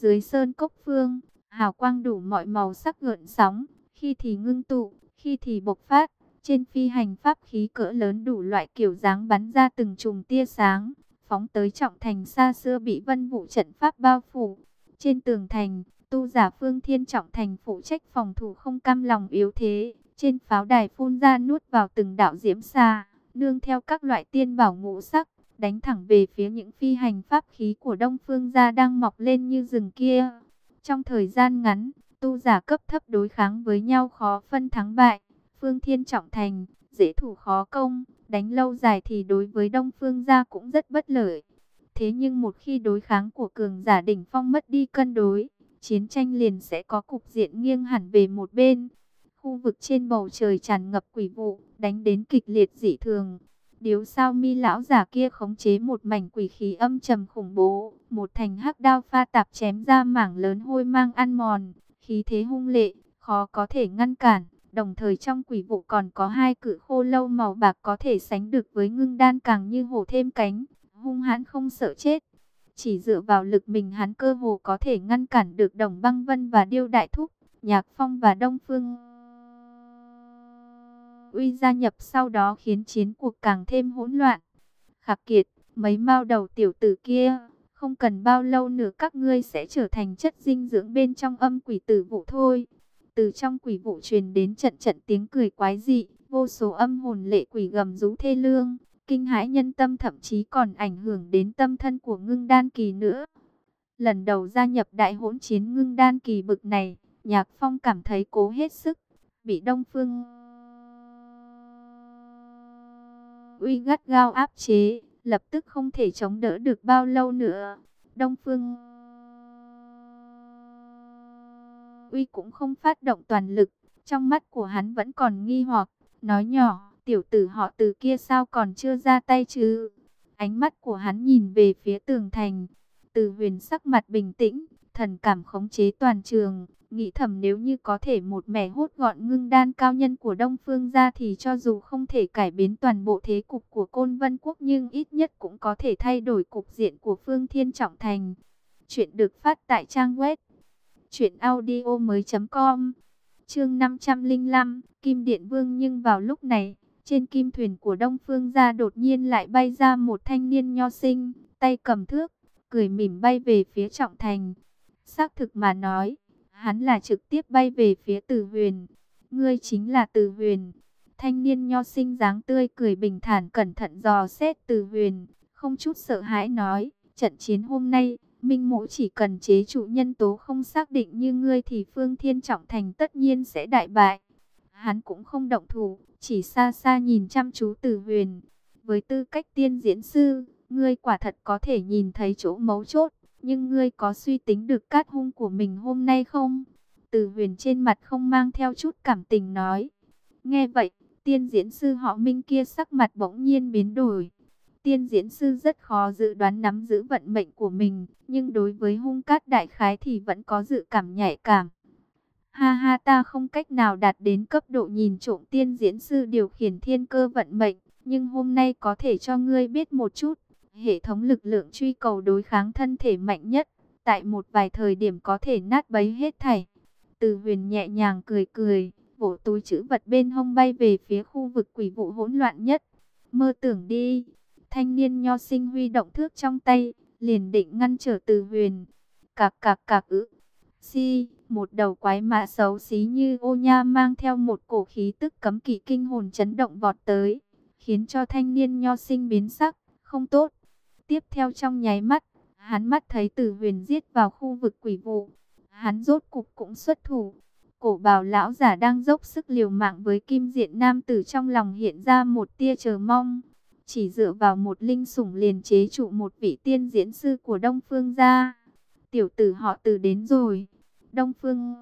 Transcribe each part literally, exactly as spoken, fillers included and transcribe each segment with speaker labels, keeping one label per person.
Speaker 1: Dưới sơn cốc phương, hào quang đủ mọi màu sắc gợn sóng, khi thì ngưng tụ, khi thì bộc phát. Trên phi hành pháp khí cỡ lớn đủ loại kiểu dáng bắn ra từng chùm tia sáng, phóng tới trọng thành xa xưa bị vân vũ trận pháp bao phủ. Trên tường thành, tu giả Phương Thiên trọng thành phụ trách phòng thủ không cam lòng yếu thế. Trên pháo đài phun ra nuốt vào từng đạo diễm xa, nương theo các loại tiên bảo ngũ sắc, đánh thẳng về phía những phi hành pháp khí của Đông Phương gia đang mọc lên như rừng kia. Trong thời gian ngắn, tu giả cấp thấp đối kháng với nhau khó phân thắng bại. Phương Thiên trọng thành, dễ thủ khó công, đánh lâu dài thì đối với Đông Phương gia cũng rất bất lợi. Thế nhưng một khi đối kháng của cường giả đỉnh phong mất đi cân đối, chiến tranh liền sẽ có cục diện nghiêng hẳn về một bên. Khu vực trên bầu trời tràn ngập quỷ vụ, đánh đến kịch liệt dị thường. Điếu sao mi lão giả kia khống chế một mảnh quỷ khí âm trầm khủng bố, một thành hắc đao pha tạp chém ra mảng lớn hôi mang ăn mòn, khí thế hung lệ, khó có thể ngăn cản. Đồng thời trong quỷ vụ còn có hai cự khô lâu màu bạc có thể sánh được với ngưng đan càng như hổ thêm cánh, hung hãn không sợ chết. Chỉ dựa vào lực mình hắn cơ hồ có thể ngăn cản được Đồng Băng Vân và Điêu Đại Thúc, Nhạc Phong và Đông Phương Uy gia nhập sau đó khiến chiến cuộc càng thêm hỗn loạn. Khạc Kiệt, mấy mao đầu tiểu tử kia, không cần bao lâu nữa các ngươi sẽ trở thành chất dinh dưỡng bên trong âm quỷ tử vụ thôi. Từ trong quỷ vụ truyền đến trận trận tiếng cười quái dị, vô số âm hồn lệ quỷ gầm rú thê lương, kinh hãi nhân tâm, thậm chí còn ảnh hưởng đến tâm thân của ngưng đan kỳ nữa. Lần đầu gia nhập đại hỗn chiến ngưng đan kỳ bực này, Nhạc Phong cảm thấy cố hết sức, bị Đông Phương Uy gắt gao áp chế, lập tức không thể chống đỡ được bao lâu nữa. Đông Phương Uy cũng không phát động toàn lực, trong mắt của hắn vẫn còn nghi hoặc, nói nhỏ, tiểu tử họ Từ kia sao còn chưa ra tay chứ? Ánh mắt của hắn nhìn về phía tường thành, Từ Huyền sắc mặt bình tĩnh, thần cảm khống chế toàn trường, nghĩ thầm nếu như có thể một mẻ hốt gọn ngưng đan cao nhân của Đông Phương gia thì cho dù không thể cải biến toàn bộ thế cục của Côn Vân Quốc nhưng ít nhất cũng có thể thay đổi cục diện của Phương Thiên trọng thành. Chuyện được phát tại trang web truyện audio mới chấm com. Chương năm trăm lẻ năm, Kim Điện Vương. Nhưng vào lúc này, trên kim thuyền của Đông Phương gia đột nhiên lại bay ra một thanh niên nho sinh, tay cầm thước, cười mỉm bay về phía trọng thành. Xác thực mà nói, hắn là trực tiếp bay về phía Từ Huyền. Ngươi chính là Từ Huyền. Thanh niên nho sinh dáng tươi cười bình thản cẩn thận dò xét Từ Huyền, không chút sợ hãi nói, trận chiến hôm nay, Minh Mỗ chỉ cần chế trụ nhân tố không xác định như ngươi thì Phương Thiên trọng thành tất nhiên sẽ đại bại. Hắn cũng không động thủ, chỉ xa xa nhìn chăm chú Từ Huyền. Với tư cách tiên diễn sư, ngươi quả thật có thể nhìn thấy chỗ mấu chốt, nhưng ngươi có suy tính được cát hung của mình hôm nay không? Từ Huyền trên mặt không mang theo chút cảm tình nói. Nghe vậy, tiên diễn sư họ Minh kia sắc mặt bỗng nhiên biến đổi. Tiên diễn sư rất khó dự đoán nắm giữ vận mệnh của mình, nhưng đối với hung cát đại khái thì vẫn có dự cảm nhạy cảm. Ha ha, ta không cách nào đạt đến cấp độ nhìn trộm tiên diễn sư điều khiển thiên cơ vận mệnh, nhưng hôm nay có thể cho ngươi biết một chút. Hệ thống lực lượng truy cầu đối kháng thân thể mạnh nhất, tại một vài thời điểm có thể nát bấy hết thảy. Từ Huyền nhẹ nhàng cười cười, vỗ túi trữ vật bên hông bay về phía khu vực quỷ vụ hỗn loạn nhất. Mơ tưởng đi. Thanh niên nho sinh huy động thước trong tay, liền định ngăn trở Từ Huyền. Cạc cạc cạc ư. Si, một đầu quái mã xấu xí như ô nha mang theo một cổ khí tức cấm kỵ kinh hồn chấn động vọt tới, khiến cho thanh niên nho sinh biến sắc, không tốt. Tiếp theo trong nháy mắt, hắn mắt thấy Từ Huyền giết vào khu vực quỷ vụ. Hắn rốt cục cũng xuất thủ. Cổ bào lão giả đang dốc sức liều mạng với kim diện nam tử trong lòng hiện ra một tia chờ mong. Chỉ dựa vào một linh sủng liền chế trụ một vị tiên diễn sư của Đông Phương gia. Tiểu tử họ Từ đến rồi. Đông Phương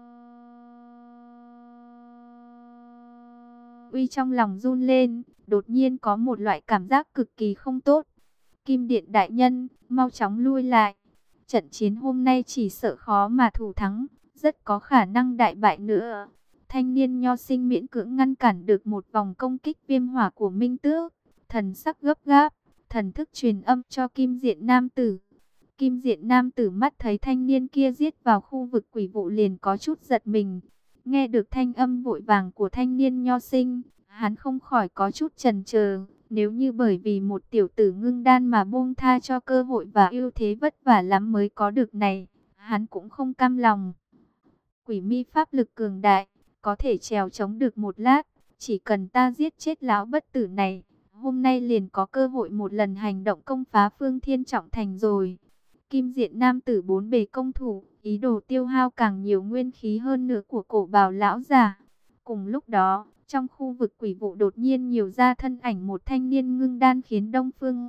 Speaker 1: Uy trong lòng run lên, đột nhiên có một loại cảm giác cực kỳ không tốt. Kim Điện đại nhân, mau chóng lui lại. Trận chiến hôm nay chỉ sợ khó mà thủ thắng, rất có khả năng đại bại nữa. Thanh niên nho sinh miễn cưỡng ngăn cản được một vòng công kích viêm hỏa của Minh Tước, thần sắc gấp gáp, thần thức truyền âm cho Kim Diện nam tử. Kim diện nam tử mắt thấy thanh niên kia giết vào khu vực quỷ vụ liền có chút giật mình. Nghe được thanh âm vội vàng của thanh niên nho sinh, hắn không khỏi có chút chần chờ. Nếu như bởi vì một tiểu tử ngưng đan mà buông tha cho cơ hội và ưu thế vất vả lắm mới có được này, hắn cũng không cam lòng. Quỷ mi pháp lực cường đại, có thể trèo chống được một lát, chỉ cần ta giết chết lão bất tử này, hôm nay liền có cơ hội một lần hành động công phá Phương Thiên Trọng Thành rồi. Kim diện nam tử bốn bề công thủ, ý đồ tiêu hao càng nhiều nguyên khí hơn nữa của cổ bào lão già. Cùng lúc đó, trong khu vực quỷ vụ đột nhiên nhiều ra thân ảnh một thanh niên ngưng đan khiến Đông Phương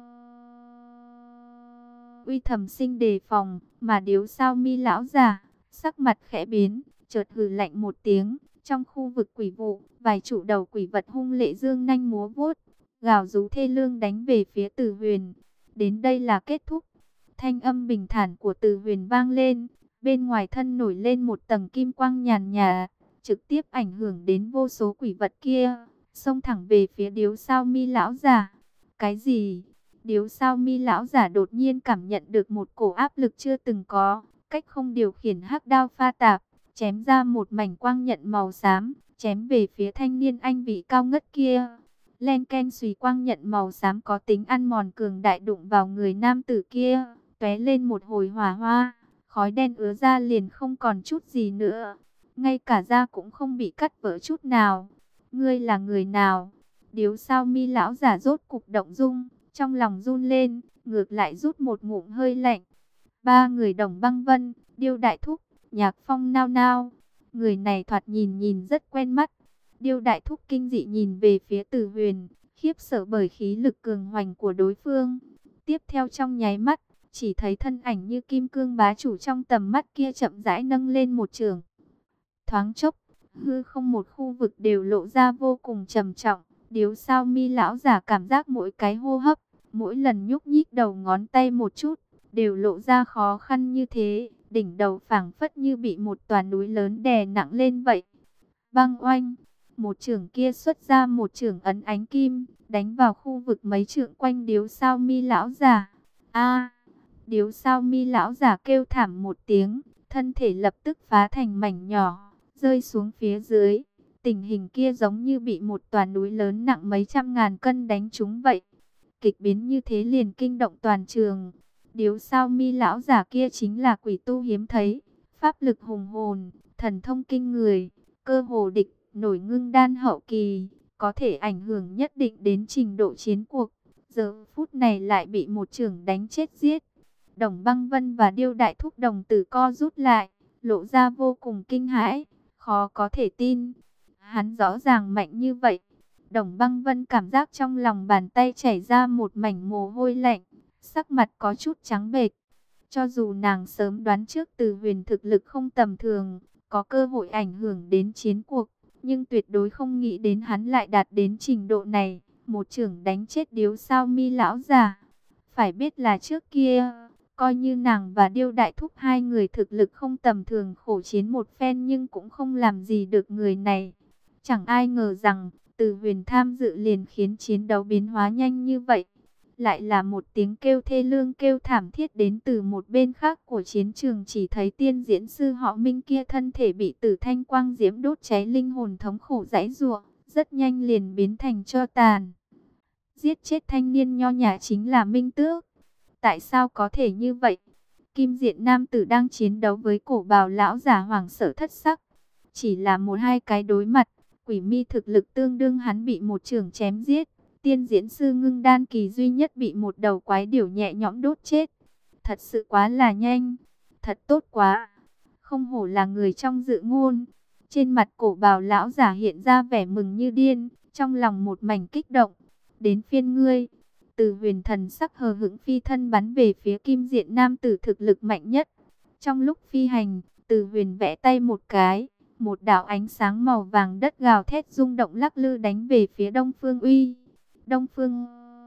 Speaker 1: Uy thầm sinh đề phòng, mà Điếu Sao Mi lão già, sắc mặt khẽ biến, chợt hừ lạnh một tiếng, trong khu vực quỷ vụ, vài trụ đầu quỷ vật hung lệ dương nanh múa vuốt, gào rú thê lương đánh về phía Từ Huyền. Đến đây là kết thúc. Thanh âm bình thản của Từ Huyền vang lên, bên ngoài thân nổi lên một tầng kim quang nhàn nhạt, trực tiếp ảnh hưởng đến vô số quỷ vật kia, xông thẳng về phía Điếu Sao Mi lão giả. Cái gì? Điếu Sao Mi lão giả đột nhiên cảm nhận được một cổ áp lực chưa từng có, cách không điều khiển hắc đao pha tạp, chém ra một mảnh quang nhận màu xám, chém về phía thanh niên anh vị cao ngất kia. Len ken xùy, quang nhận màu xám có tính ăn mòn cường đại đụng vào người nam tử kia, tóe lên một hồi hỏa hoa, khói đen ứa ra liền không còn chút gì nữa, ngay cả da cũng không bị cắt vỡ chút nào. Ngươi là người nào? Điếu Sao Mi lão giả rốt cục động dung, trong lòng run lên, ngược lại rút một ngụm hơi lạnh. Ba người Đồng Băng Vân, Điêu Đại Thúc, Nhạc Phong nao nao. Người này thoạt nhìn nhìn rất quen mắt. Điêu Đại Thúc kinh dị nhìn về phía Từ Huyền, khiếp sợ bởi khí lực cường hoành của đối phương. Tiếp theo trong nháy mắt, chỉ thấy thân ảnh như kim cương bá chủ trong tầm mắt kia chậm rãi nâng lên một trường. Thoáng chốc, hư không một khu vực đều lộ ra vô cùng trầm trọng. Điếu Sao Mi lão giả cảm giác mỗi cái hô hấp, mỗi lần nhúc nhích đầu ngón tay một chút, đều lộ ra khó khăn như thế. Đỉnh đầu phảng phất như bị một tòa núi lớn đè nặng lên vậy. Băng oanh, một chưởng kia xuất ra một chưởng ấn ánh kim, đánh vào khu vực mấy trượng quanh Điếu Sao Mi lão giả. A! Điếu Sao Mi lão giả kêu thảm một tiếng, thân thể lập tức phá thành mảnh nhỏ, rơi xuống phía dưới. Tình hình kia giống như bị một tòa núi lớn nặng mấy trăm ngàn cân đánh trúng vậy. Kịch biến như thế liền kinh động toàn trường. Điếu Sao Mi lão giả kia chính là quỷ tu hiếm thấy, pháp lực hùng hồn, thần thông kinh người, cơ hồ địch nổi ngưng đan hậu kỳ, có thể ảnh hưởng nhất định đến trình độ chiến cuộc. Giờ phút này lại bị một chưởng đánh chết giết. Đồng Băng Vân và Điêu Đại Thúc đồng tử co rút lại, lộ ra vô cùng kinh hãi, khó có thể tin. Hắn rõ ràng mạnh như vậy. Đồng Băng Vân cảm giác trong lòng bàn tay chảy ra một mảnh mồ hôi lạnh, sắc mặt có chút trắng bệch. Cho dù nàng sớm đoán trước Từ Huyền thực lực không tầm thường, có cơ hội ảnh hưởng đến chiến cuộc, nhưng tuyệt đối không nghĩ đến hắn lại đạt đến trình độ này, một chưởng đánh chết Điếu Sao Mi lão già. Phải biết là trước kia, coi như nàng và Điêu Đại Thúc hai người thực lực không tầm thường khổ chiến một phen nhưng cũng không làm gì được người này. Chẳng ai ngờ rằng, Từ Huyền tham dự liền khiến chiến đấu biến hóa nhanh như vậy. Lại là một tiếng kêu thê lương kêu thảm thiết đến từ một bên khác của chiến trường, chỉ thấy tiên diễn sư họ Minh kia thân thể bị tử thanh quang diễm đốt cháy, linh hồn thống khổ giãy giụa, rất nhanh liền biến thành tro tàn. Giết chết thanh niên nho nhã chính là Minh Tước. Tại sao có thể như vậy? Kim diện nam tử đang chiến đấu với cổ bào lão giả hoảng sợ thất sắc. Chỉ là một hai cái đối mặt, quỷ mi thực lực tương đương hắn bị một chưởng chém giết. Tiên diễn sư ngưng đan kỳ duy nhất bị một đầu quái điểu nhẹ nhõm đốt chết. Thật sự quá là nhanh. Thật tốt quá. Không hổ là người trong dự ngôn. Trên mặt cổ bào lão giả hiện ra vẻ mừng như điên, trong lòng một mảnh kích động. Đến phiên ngươi. Từ Huyền thần sắc hờ hững phi thân bắn về phía kim diện nam tử thực lực mạnh nhất. Trong lúc phi hành, Từ Huyền vẽ tay một cái, một đạo ánh sáng màu vàng đất gào thét rung động lắc lư đánh về phía Đông Phương Uy. Đông Phương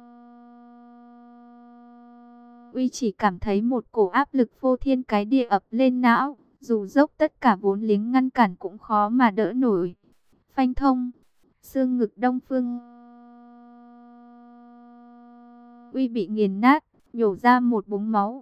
Speaker 1: Uy chỉ cảm thấy một cổ áp lực phô thiên cái địa ập lên não, dù dốc tất cả vốn liếng ngăn cản cũng khó mà đỡ nổi. Phanh thông, xương ngực Đông Phương Uy bị nghiền nát, nhổ ra một búng máu,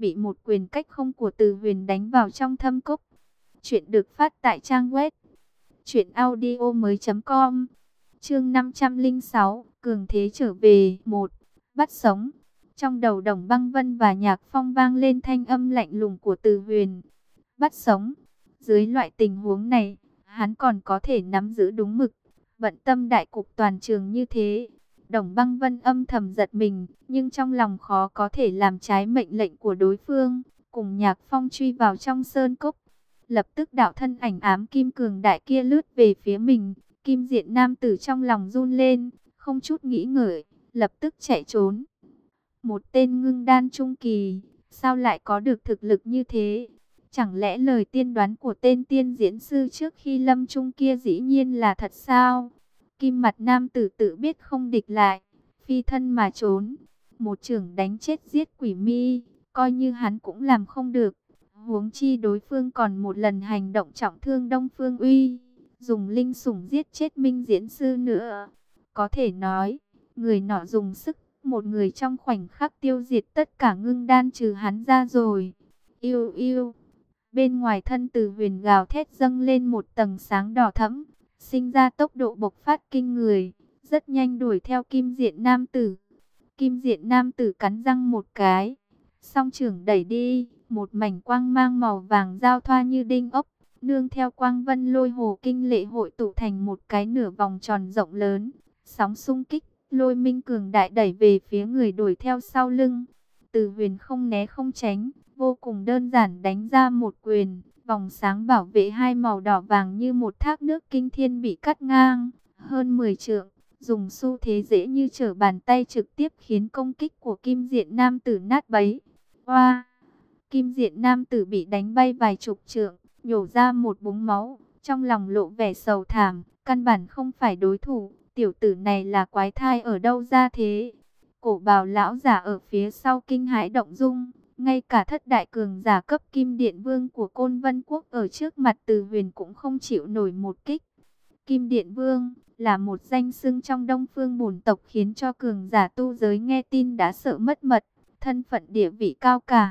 Speaker 1: bị một quyền cách không của Từ Huyền đánh vào trong thâm cốc. Chuyện được phát tại trang web truyện audio mới chấm com. Chương năm trăm lẻ sáu, cường thế trở về. Một, bắt sống. Trong đầu Đồng Băng Vân và Nhạc Phong vang lên thanh âm lạnh lùng của Từ Huyền. Bắt sống. Dưới loại tình huống này, hắn còn có thể nắm giữ đúng mực, bận tâm đại cục toàn trường như thế. Đồng Băng Vân âm thầm giật mình, nhưng trong lòng khó có thể làm trái mệnh lệnh của đối phương, cùng Nhạc Phong truy vào trong sơn cốc. Lập tức đạo thân ảnh ám kim cường đại kia lướt về phía mình, Kim Diện nam tử trong lòng run lên, không chút nghĩ ngợi, lập tức chạy trốn. Một tên ngưng đan trung kỳ, sao lại có được thực lực như thế? Chẳng lẽ lời tiên đoán của tên tiên diễn sư trước khi lâm trung kia dĩ nhiên là thật sao? Kim mặt nam tử tự biết không địch lại, phi thân mà trốn. Một chưởng đánh chết giết quỷ mi, coi như hắn cũng làm không được. Huống chi đối phương còn một lần hành động trọng thương Đông Phương Uy, dùng linh sủng giết chết minh diễn sư nữa. Có thể nói, người nọ dùng sức, một người trong khoảnh khắc tiêu diệt tất cả ngưng đan trừ hắn ra rồi. Yêu yêu. Bên ngoài thân Từ Huyền gào thét dâng lên một tầng sáng đỏ thẫm, sinh ra tốc độ bộc phát kinh người, rất nhanh đuổi theo Kim Diện nam tử. Kim Diện nam tử cắn răng một cái, song chưởng đẩy đi, một mảnh quang mang màu vàng giao thoa như đinh ốc, nương theo quang vân lôi hồ kinh lệ hội tụ thành một cái nửa vòng tròn rộng lớn, sóng xung kích, lôi minh cường đại đẩy về phía người đuổi theo sau lưng. Từ Huyền không né không tránh, vô cùng đơn giản đánh ra một quyền, vòng sáng bảo vệ hai màu đỏ vàng như một thác nước kinh thiên bị cắt ngang, hơn mười trượng, dùng xu thế dễ như trở bàn tay trực tiếp khiến công kích của Kim Diện nam tử nát bấy. Oa! Kim Diện nam tử bị đánh bay vài chục trượng, nhổ ra một búng máu, trong lòng lộ vẻ sầu thảm, căn bản không phải đối thủ, tiểu tử này là quái thai ở đâu ra thế? Cổ bào lão giả ở phía sau kinh hãi động dung, ngay cả thất đại cường giả cấp Kim Điện Vương của Côn Vân Quốc ở trước mặt Từ Huyền cũng không chịu nổi một kích. Kim Điện Vương là một danh xưng trong Đông Phương bổn tộc khiến cho cường giả tu giới nghe tin đã sợ mất mật, thân phận địa vị cao cả.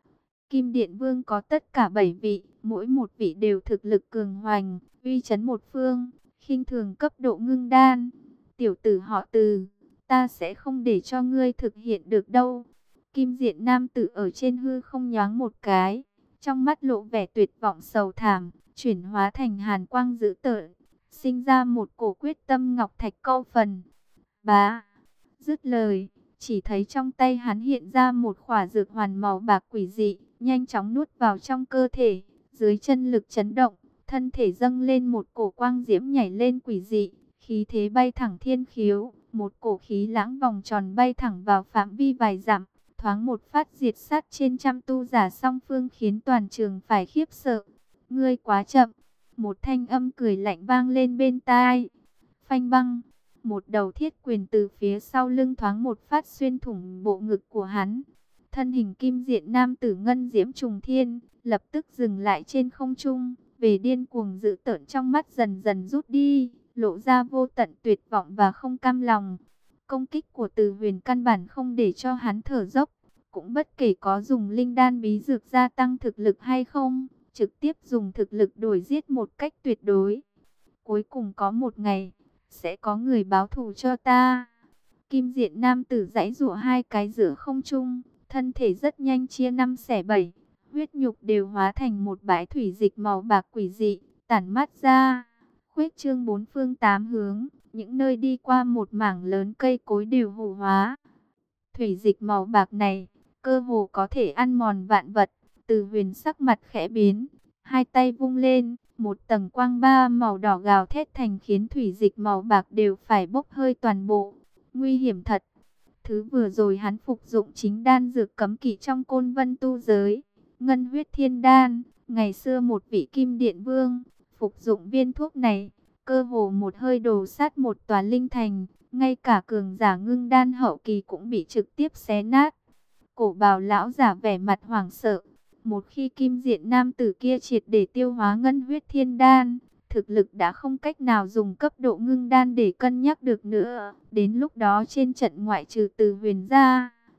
Speaker 1: Kim Điện Vương có tất cả bảy vị, mỗi một vị đều thực lực cường hoành, uy chấn một phương, khinh thường cấp độ ngưng đan. Tiểu tử họ Từ, ta sẽ không để cho ngươi thực hiện được đâu. Kim Diện nam tử ở trên hư không nhoáng một cái, trong mắt lộ vẻ tuyệt vọng sầu thảm, chuyển hóa thành hàn quang dữ tợn, sinh ra một cổ quyết tâm ngọc thạch câu phần. Bá, dứt lời, chỉ thấy trong tay hắn hiện ra một khỏa dược hoàn màu bạc quỷ dị, nhanh chóng nuốt vào trong cơ thể, dưới chân lực chấn động, thân thể dâng lên một cổ quang diễm nhảy lên quỷ dị, khí thế bay thẳng thiên khiếu, một cổ khí lãng vòng tròn bay thẳng vào phạm vi vài dặm, thoáng một phát diệt sát trên trăm tu giả song phương khiến toàn trường phải khiếp sợ. Ngươi quá chậm, một thanh âm cười lạnh vang lên bên tai. Phanh băng, một đầu thiết quyền từ phía sau lưng thoáng một phát xuyên thủng bộ ngực của hắn. Thân hình Kim Diện nam tử ngân diễm trùng thiên, lập tức dừng lại trên không trung, về điên cuồng dữ tợn trong mắt dần dần rút đi, lộ ra vô tận tuyệt vọng và không cam lòng. Công kích của Từ Huyền căn bản không để cho hắn thở dốc, cũng bất kể có dùng linh đan bí dược gia tăng thực lực hay không, trực tiếp dùng thực lực đổi giết một cách tuyệt đối. Cuối cùng có một ngày, sẽ có người báo thù cho ta. Kim Diện nam tử giãy giụa hai cái giữa không trung, thân thể rất nhanh chia năm xẻ bảy, huyết nhục đều hóa thành một bãi thủy dịch màu bạc quỷ dị, tản mát ra, khuếch trương bốn phương tám hướng, những nơi đi qua một mảng lớn cây cối đều hủ hóa. Thủy dịch màu bạc này, cơ hồ có thể ăn mòn vạn vật. Từ Huyền sắc mặt khẽ biến, hai tay vung lên, một tầng quang ba màu đỏ gào thét thành khiến thủy dịch màu bạc đều phải bốc hơi toàn bộ. Nguy hiểm thật. Thứ vừa rồi hắn phục dụng chính đan dược cấm kỵ trong Côn Vân tu giới, Ngân Huyết Thiên Đan. Ngày xưa một vị Kim Điện Vương phục dụng viên thuốc này, cơ hồ một hơi đổ sát một tòa linh thành, ngay cả cường giả ngưng đan hậu kỳ cũng bị trực tiếp xé nát. Cổ bào lão giả vẻ mặt hoảng sợ. Một khi Kim Diện nam tử kia triệt để tiêu hóa Ngân Huyết Thiên Đan, thực lực đã không cách nào dùng cấp độ ngưng đan để cân nhắc được nữa. Đến lúc đó trên trận ngoại trừ Từ Huyền ra,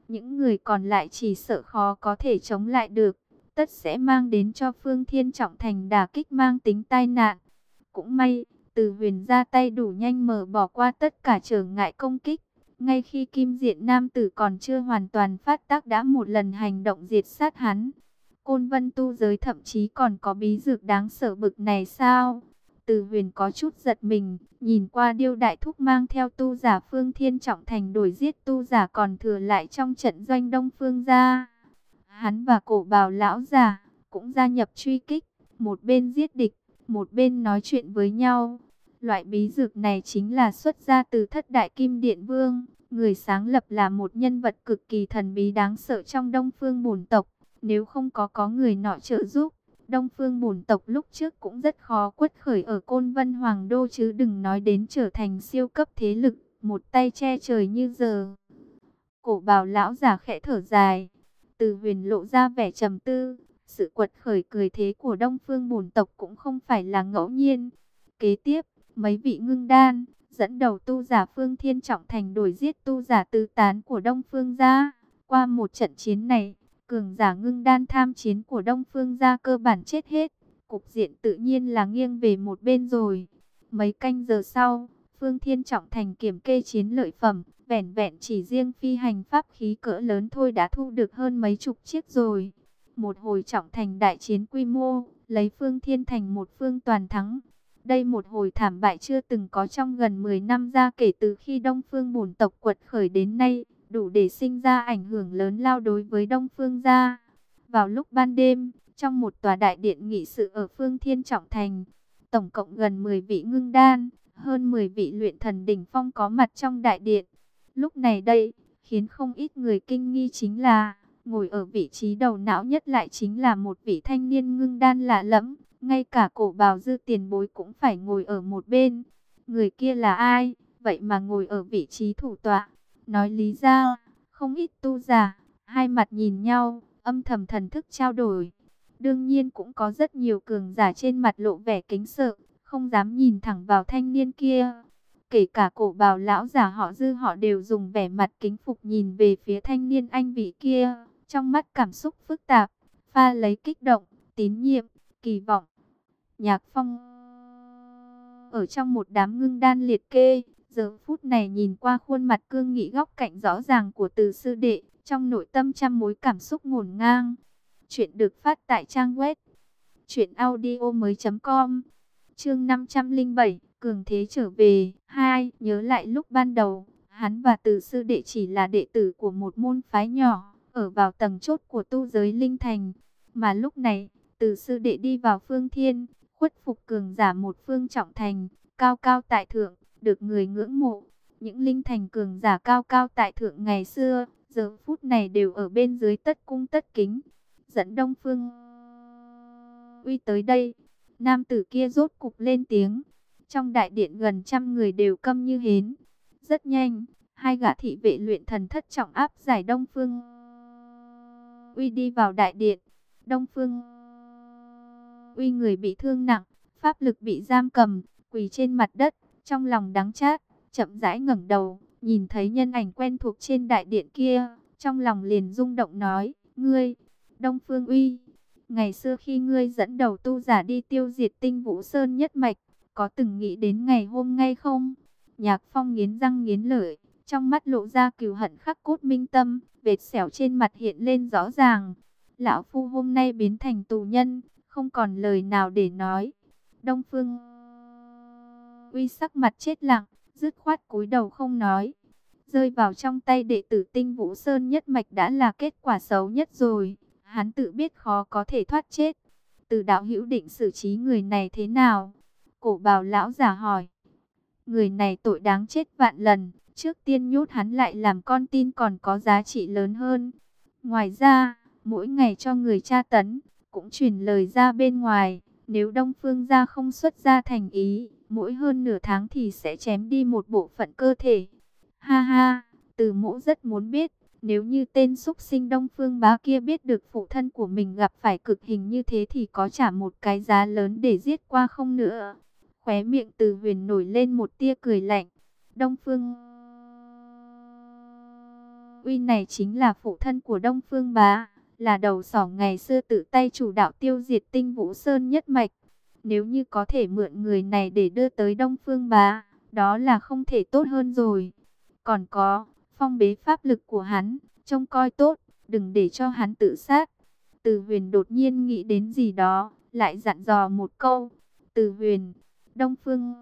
Speaker 1: những người còn lại chỉ sợ khó có thể chống lại được, tất sẽ mang đến cho Phương Thiên Trọng Thành đả kích mang tính tai nạn. Cũng may, Từ Huyền ra tay đủ nhanh mở bỏ qua tất cả trở ngại công kích. Ngay khi Kim Diện Nam Tử còn chưa hoàn toàn phát tác đã một lần hành động diệt sát hắn. Côn Vân tu giới thậm chí còn có bí dược đáng sợ bực này sao? Từ Huyền có chút giật mình, nhìn qua Điêu Đại Thúc mang theo tu giả Phương Thiên Trọng Thành đuổi giết tu giả còn thừa lại trong trận doanh Đông Phương gia. Hắn và Cổ Bào lão già cũng gia nhập truy kích, một bên giết địch, một bên nói chuyện với nhau. Loại bí dược này chính là xuất ra từ Thất Đại Kim Điện Vương, người sáng lập là một nhân vật cực kỳ thần bí đáng sợ trong Đông Phương bổn tộc. Nếu không có có người nọ trợ giúp, Đông Phương bổn tộc lúc trước cũng rất khó quất khởi ở Côn Vân Hoàng Đô, chứ đừng nói đến trở thành siêu cấp thế lực, một tay che trời như giờ. Cổ Bào lão già khẽ thở dài, Từ Huyền lộ ra vẻ trầm tư. Sự quật khởi cười thế của Đông Phương bổn tộc cũng không phải là ngẫu nhiên. Kế tiếp, mấy vị ngưng đan dẫn đầu tu giả Phương Thiên Trọng Thành đuổi giết tu giả tứ tán của Đông Phương gia. Qua một trận chiến này, cường giả ngưng đan tham chiến của Đông Phương gia cơ bản chết hết. Cục diện tự nhiên là nghiêng về một bên rồi. Mấy canh giờ sau, Phương Thiên Trọng Thành kiểm kê chiến lợi phẩm, vẻn vẹn chỉ riêng phi hành pháp khí cỡ lớn thôi đã thu được hơn mấy chục chiếc rồi. Một hồi trọng thành đại chiến quy mô, lấy Phương Thiên Thành một phương toàn thắng. Đây một hồi thảm bại chưa từng có trong gần mười năm ra kể từ khi Đông Phương bổn tộc quật khởi đến nay, đủ để sinh ra ảnh hưởng lớn lao đối với Đông Phương gia. Vào lúc ban đêm, trong một tòa đại điện nghị sự ở Phương Thiên Trọng Thành, tổng cộng gần mười vị ngưng đan, hơn mười vị luyện thần đỉnh phong có mặt trong đại điện. Lúc này đây, khiến không ít người kinh nghi chính là, ngồi ở vị trí đầu não nhất lại chính là một vị thanh niên ngưng đan lạ lẫm, ngay cả Cổ Bào Dư tiền bối cũng phải ngồi ở một bên. Người kia là ai, vậy mà ngồi ở vị trí thủ tọa? Nói lý ra, không ít tu giả, hai mặt nhìn nhau, âm thầm thần thức trao đổi. Đương nhiên cũng có rất nhiều cường giả trên mặt lộ vẻ kính sợ, không dám nhìn thẳng vào thanh niên kia. Kể cả Cổ Bào lão giả họ Dư họ đều dùng vẻ mặt kính phục nhìn về phía thanh niên anh vị kia, trong mắt cảm xúc phức tạp, pha lấy kích động, tín nhiệm, kỳ vọng. Nhạc Phong ở trong một đám ngưng đan liệt kê, giờ phút này nhìn qua khuôn mặt cương nghị góc cạnh rõ ràng của Từ sư đệ, trong nội tâm trăm mối cảm xúc ngổn ngang. Chuyện được phát tại trang web truyện audio mới chấm com. Chương năm trăm lẻ bảy, cường thế trở về. Hai, nhớ lại lúc ban đầu, hắn và Từ sư đệ chỉ là đệ tử của một môn phái nhỏ, ở vào tầng chốt của tu giới linh thành, mà lúc này, Từ sư đệ đi vào Phương Thiên, khuất phục cường giả một phương trọng thành, cao cao tại thượng, được người ngưỡng mộ. Những linh thành cường giả cao cao tại thượng ngày xưa, giờ phút này đều ở bên dưới tất cung tất kính, dẫn Đông Phương Uy tới đây. Nam tử kia rốt cục lên tiếng. Trong đại điện gần trăm người đều câm như hến. Rất nhanh, hai gã thị vệ luyện thần thất trọng áp giải Đông Phương Uy đi vào đại điện. Đông Phương Uy người bị thương nặng, pháp lực bị giam cầm, quỳ trên mặt đất, trong lòng đắng chát, chậm rãi ngẩng đầu, nhìn thấy nhân ảnh quen thuộc trên đại điện kia, trong lòng liền rung động nói: "Ngươi, Đông Phương Uy, ngày xưa khi ngươi dẫn đầu tu giả đi tiêu diệt Tinh Vũ Sơn nhất mạch, có từng nghĩ đến ngày hôm nay không?" Nhạc Phong nghiến răng nghiến lợi, trong mắt lộ ra cừu hận khắc cốt minh tâm, vết sẹo trên mặt hiện lên rõ ràng. Lão phu hôm nay biến thành tù nhân, không còn lời nào để nói. Đông Phương Uy sắc mặt chết lặng, dứt khoát cúi đầu không nói. Rơi vào trong tay đệ tử Tinh Vũ Sơn nhất mạch đã là kết quả xấu nhất rồi. Hắn tự biết khó có thể thoát chết. Từ đạo hữu định xử trí người này thế nào? Cổ Bào lão giả hỏi. Người này tội đáng chết vạn lần. Trước tiên nhốt hắn lại làm con tin còn có giá trị lớn hơn. Ngoài ra, mỗi ngày cho người tra tấn, cũng truyền lời ra bên ngoài. Nếu Đông Phương gia không xuất ra thành ý, mỗi hơn nửa tháng thì sẽ chém đi một bộ phận cơ thể. Ha ha, Từ mỗ rất muốn biết, nếu như tên xúc sinh Đông Phương bá kia biết được phụ thân của mình gặp phải cực hình như thế thì có trả một cái giá lớn để giết qua không nữa. Khóe miệng Từ Huyền nổi lên một tia cười lạnh. Đông Phương Uy này chính là phụ thân của Đông Phương Bá, là đầu sỏ ngày xưa tự tay chủ đạo tiêu diệt Tinh Vũ Sơn nhất mạch. Nếu như có thể mượn người này để đưa tới Đông Phương Bá, đó là không thể tốt hơn rồi. Còn có, phong bế pháp lực của hắn, trông coi tốt, đừng để cho hắn tự sát. Từ Huyền đột nhiên nghĩ đến gì đó, lại dặn dò một câu. Từ Huyền, Đông Phương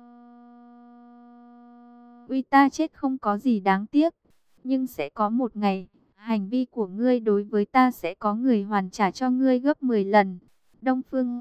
Speaker 1: Uy ta chết không có gì đáng tiếc, nhưng sẽ có một ngày, hành vi của ngươi đối với ta sẽ có người hoàn trả cho ngươi gấp mười lần. Đông Phương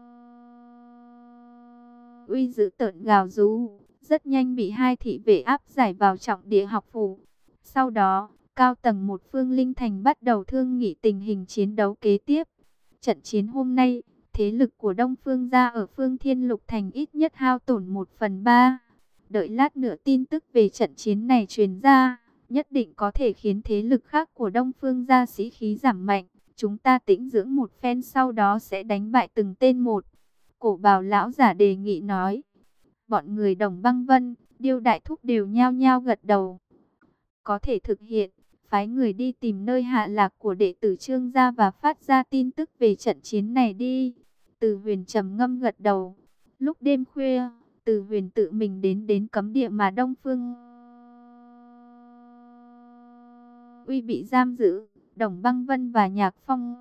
Speaker 1: Uy giữ tợn gào rú, rất nhanh bị hai thị vệ áp giải vào trọng địa học phủ. Sau đó, cao tầng một Phương Linh Thành bắt đầu thương nghị tình hình chiến đấu kế tiếp. Trận chiến hôm nay, thế lực của Đông Phương gia ở Phương Thiên Lục Thành ít nhất hao tổn một phần ba. Đợi lát nữa tin tức về trận chiến này truyền ra, nhất định có thể khiến thế lực khác của Đông Phương gia sĩ khí giảm mạnh. Chúng ta tĩnh dưỡng một phen, sau đó sẽ đánh bại từng tên một. Cổ bào lão giả đề nghị nói. Bọn người Đồng Băng Vân, Điêu Đại Thúc đều nhao nhao gật đầu. Có thể thực hiện, phái người đi tìm nơi hạ lạc của đệ tử Trương gia và phát ra tin tức về trận chiến này đi. Từ Huyền trầm ngâm gật đầu. Lúc đêm khuya, Từ Huyền tự mình đến đến cấm địa mà Đông Phương Uy bị giam giữ. Đồng Băng Vân và Nhạc Phong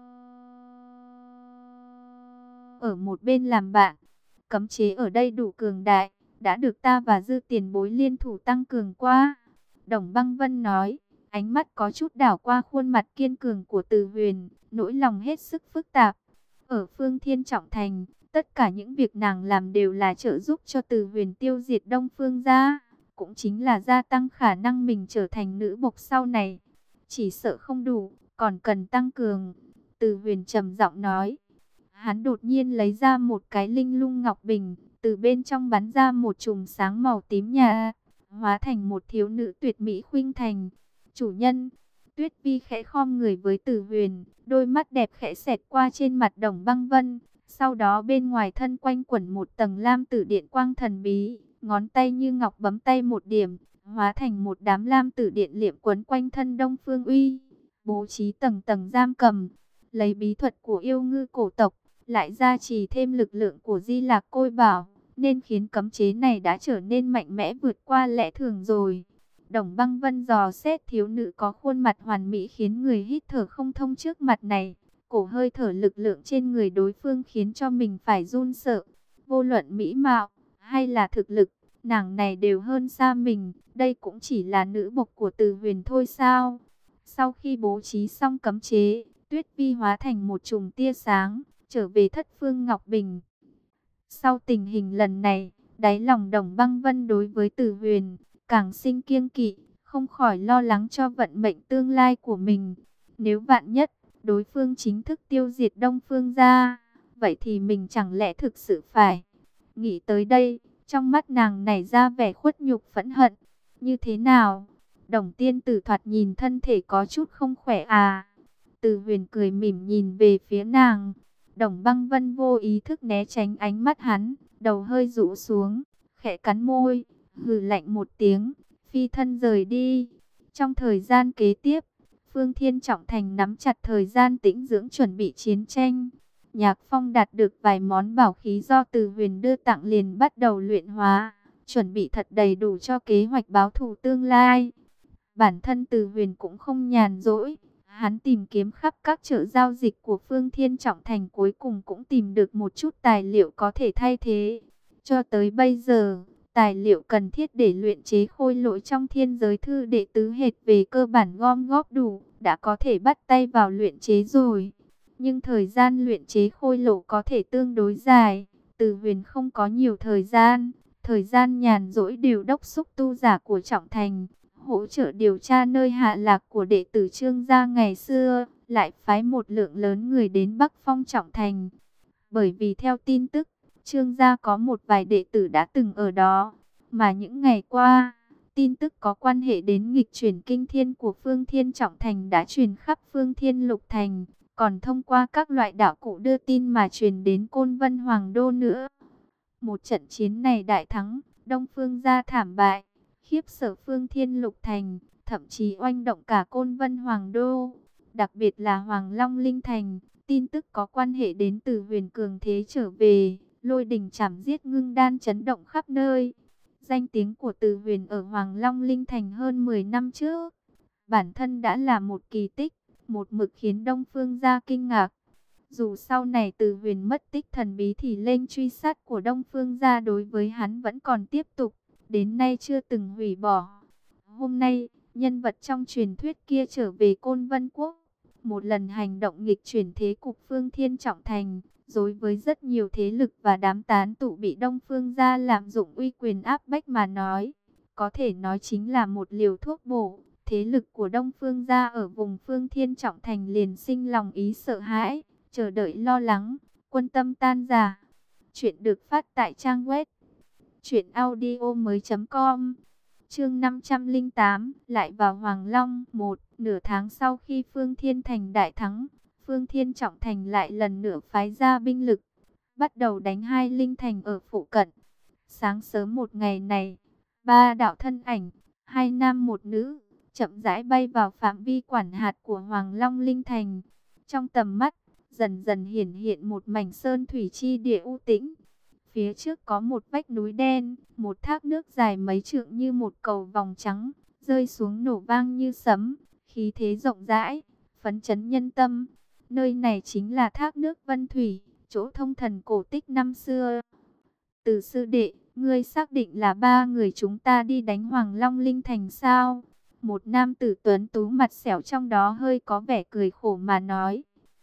Speaker 1: ở một bên làm bạn. Cấm chế ở đây đủ cường đại, đã được ta và Dư tiền bối liên thủ tăng cường qua. Đồng Băng Vân nói, ánh mắt có chút đảo qua khuôn mặt kiên cường của Từ Huyền, nỗi lòng hết sức phức tạp. Ở Phương Thiên Trọng Thành, tất cả những việc nàng làm đều là trợ giúp cho Từ Huyền tiêu diệt Đông Phương gia, cũng chính là gia tăng khả năng mình trở thành nữ bộc sau này. Chỉ sợ không đủ, còn cần tăng cường. Từ Huyền trầm giọng nói. Hắn đột nhiên lấy ra một cái linh lung ngọc bình, từ bên trong bắn ra một chùm sáng màu tím nhà, hóa thành một thiếu nữ tuyệt mỹ khuynh thành. Chủ nhân, Tuyết Vi khẽ khom người với Từ Huyền, đôi mắt đẹp khẽ xẹt qua trên mặt Đồng Băng Vân. Sau đó bên ngoài thân quanh quẩn một tầng lam tử điện quang thần bí, ngón tay như ngọc bấm tay một điểm, hóa thành một đám lam tử điện liệm quấn quanh thân Đông Phương Uy, bố trí tầng tầng giam cầm, lấy bí thuật của yêu ngư cổ tộc, lại gia trì thêm lực lượng của Di Lạc Côi Bảo, nên khiến cấm chế này đã trở nên mạnh mẽ vượt qua lẽ thường rồi. Đồng Băng Vân dò xét thiếu nữ có khuôn mặt hoàn mỹ khiến người hít thở không thông trước mặt này. Cổ hơi thở lực lượng trên người đối phương khiến cho mình phải run sợ. Vô luận mỹ mạo hay là thực lực, nàng này đều hơn xa mình. Đây cũng chỉ là nữ bộc của Từ Huyền thôi sao? Sau khi bố trí xong cấm chế, Tuyết Vi hóa thành một chùm tia sáng, trở về Thất Phương Ngọc Bình. Sau tình hình lần này, đáy lòng Đồng Băng Vân đối với Từ Huyền càng sinh kiêng kỵ, không khỏi lo lắng cho vận mệnh tương lai của mình. Nếu vạn nhất đối phương chính thức tiêu diệt Đông Phương gia, vậy thì mình chẳng lẽ thực sự phải. Nghĩ tới đây, trong mắt nàng nảy ra vẻ khuất nhục phẫn hận. Như thế nào? Đồng Tiên Tử thoạt nhìn thân thể có chút không khỏe à? Từ Huyền cười mỉm nhìn về phía nàng. Đồng Băng Vân vô ý thức né tránh ánh mắt hắn, đầu hơi rũ xuống, khẽ cắn môi, hừ lạnh một tiếng, phi thân rời đi. Trong thời gian kế tiếp, Phương Thiên Trọng Thành nắm chặt thời gian tĩnh dưỡng chuẩn bị chiến tranh. Nhạc Phong đạt được vài món bảo khí do Từ Huyền đưa tặng liền bắt đầu luyện hóa, chuẩn bị thật đầy đủ cho kế hoạch báo thù tương lai. Bản thân Từ Huyền cũng không nhàn rỗi, hắn tìm kiếm khắp các chợ giao dịch của Phương Thiên Trọng Thành, cuối cùng cũng tìm được một chút tài liệu có thể thay thế. Cho tới bây giờ, tài liệu cần thiết để luyện chế khôi lỗi trong thiên giới thư đệ tứ hệt về cơ bản gom góp đủ, đã có thể bắt tay vào luyện chế rồi. Nhưng thời gian luyện chế khôi lỗi có thể tương đối dài, Từ Huyền không có nhiều thời gian, thời gian nhàn rỗi đều đốc thúc tu giả của Trọng Thành, hỗ trợ điều tra nơi hạ lạc của đệ tử Trương gia ngày xưa, lại phái một lượng lớn người đến Bắc Phong Trọng Thành. Bởi vì theo tin tức, Trương gia có một vài đệ tử đã từng ở đó, mà những ngày qua, tin tức có quan hệ đến nghịch chuyển kinh thiên của Phương Thiên Trọng Thành đã truyền khắp Phương Thiên Lục Thành, còn thông qua các loại đạo cụ đưa tin mà truyền đến Côn Vân Hoàng Đô nữa. Một trận chiến này đại thắng, Đông Phương gia thảm bại, khiếp sợ Phương Thiên Lục Thành, thậm chí oanh động cả Côn Vân Hoàng Đô, đặc biệt là Hoàng Long Linh Thành. Tin tức có quan hệ đến Từ Huyền cường thế trở về, lôi đình chảm giết ngưng đan chấn động khắp nơi. Danh tiếng của Từ Huyền ở Hoàng Long Linh Thành hơn mười năm trước, bản thân đã là một kỳ tích, một mực khiến Đông Phương gia kinh ngạc. Dù sau này Từ Huyền mất tích thần bí thì lệnh truy sát của Đông Phương gia đối với hắn vẫn còn tiếp tục, đến nay chưa từng hủy bỏ. Hôm nay, nhân vật trong truyền thuyết kia trở về Côn Vân Quốc, một lần hành động nghịch chuyển thế cục Phương Thiên Trọng Thành, đối với rất nhiều thế lực và đám tán tụ bị Đông Phương gia lạm dụng uy quyền áp bách mà nói, có thể nói chính là một liều thuốc bổ. Thế lực của Đông Phương gia ở vùng Phương Thiên Trọng Thành liền sinh lòng ý sợ hãi, chờ đợi lo lắng, quân tâm tan rã. Chuyện được phát tại trang web truyện audio mới chấm com. Chương năm trăm lẻ tám, lại vào Hoàng Long. Một nửa tháng sau khi Phương Thiên Thành đại thắng, Phương Thiên Trọng Thành lại lần nữa phái ra binh lực, bắt đầu đánh hai linh thành ở phụ cận. Sáng sớm một ngày này, ba đạo thân ảnh, hai nam một nữ, chậm rãi bay vào phạm vi quản hạt của Hoàng Long Linh Thành. Trong tầm mắt, dần dần hiển hiện một mảnh sơn thủy chi địa u tĩnh. Phía trước có một vách núi đen, một thác nước dài mấy trượng như một cầu vòng trắng, rơi xuống nổ vang như sấm, khí thế rộng rãi, phấn chấn nhân tâm. Nơi này chính là thác nước Vân Thủy, chỗ thông thần cổ tích năm xưa. Từ sư đệ, ngươi xác định là ba người chúng ta đi đánh Hoàng Long Linh Thành sao? Một nam tử tuấn tú mặt xẻo trong đó hơi có vẻ cười khổ mà nói.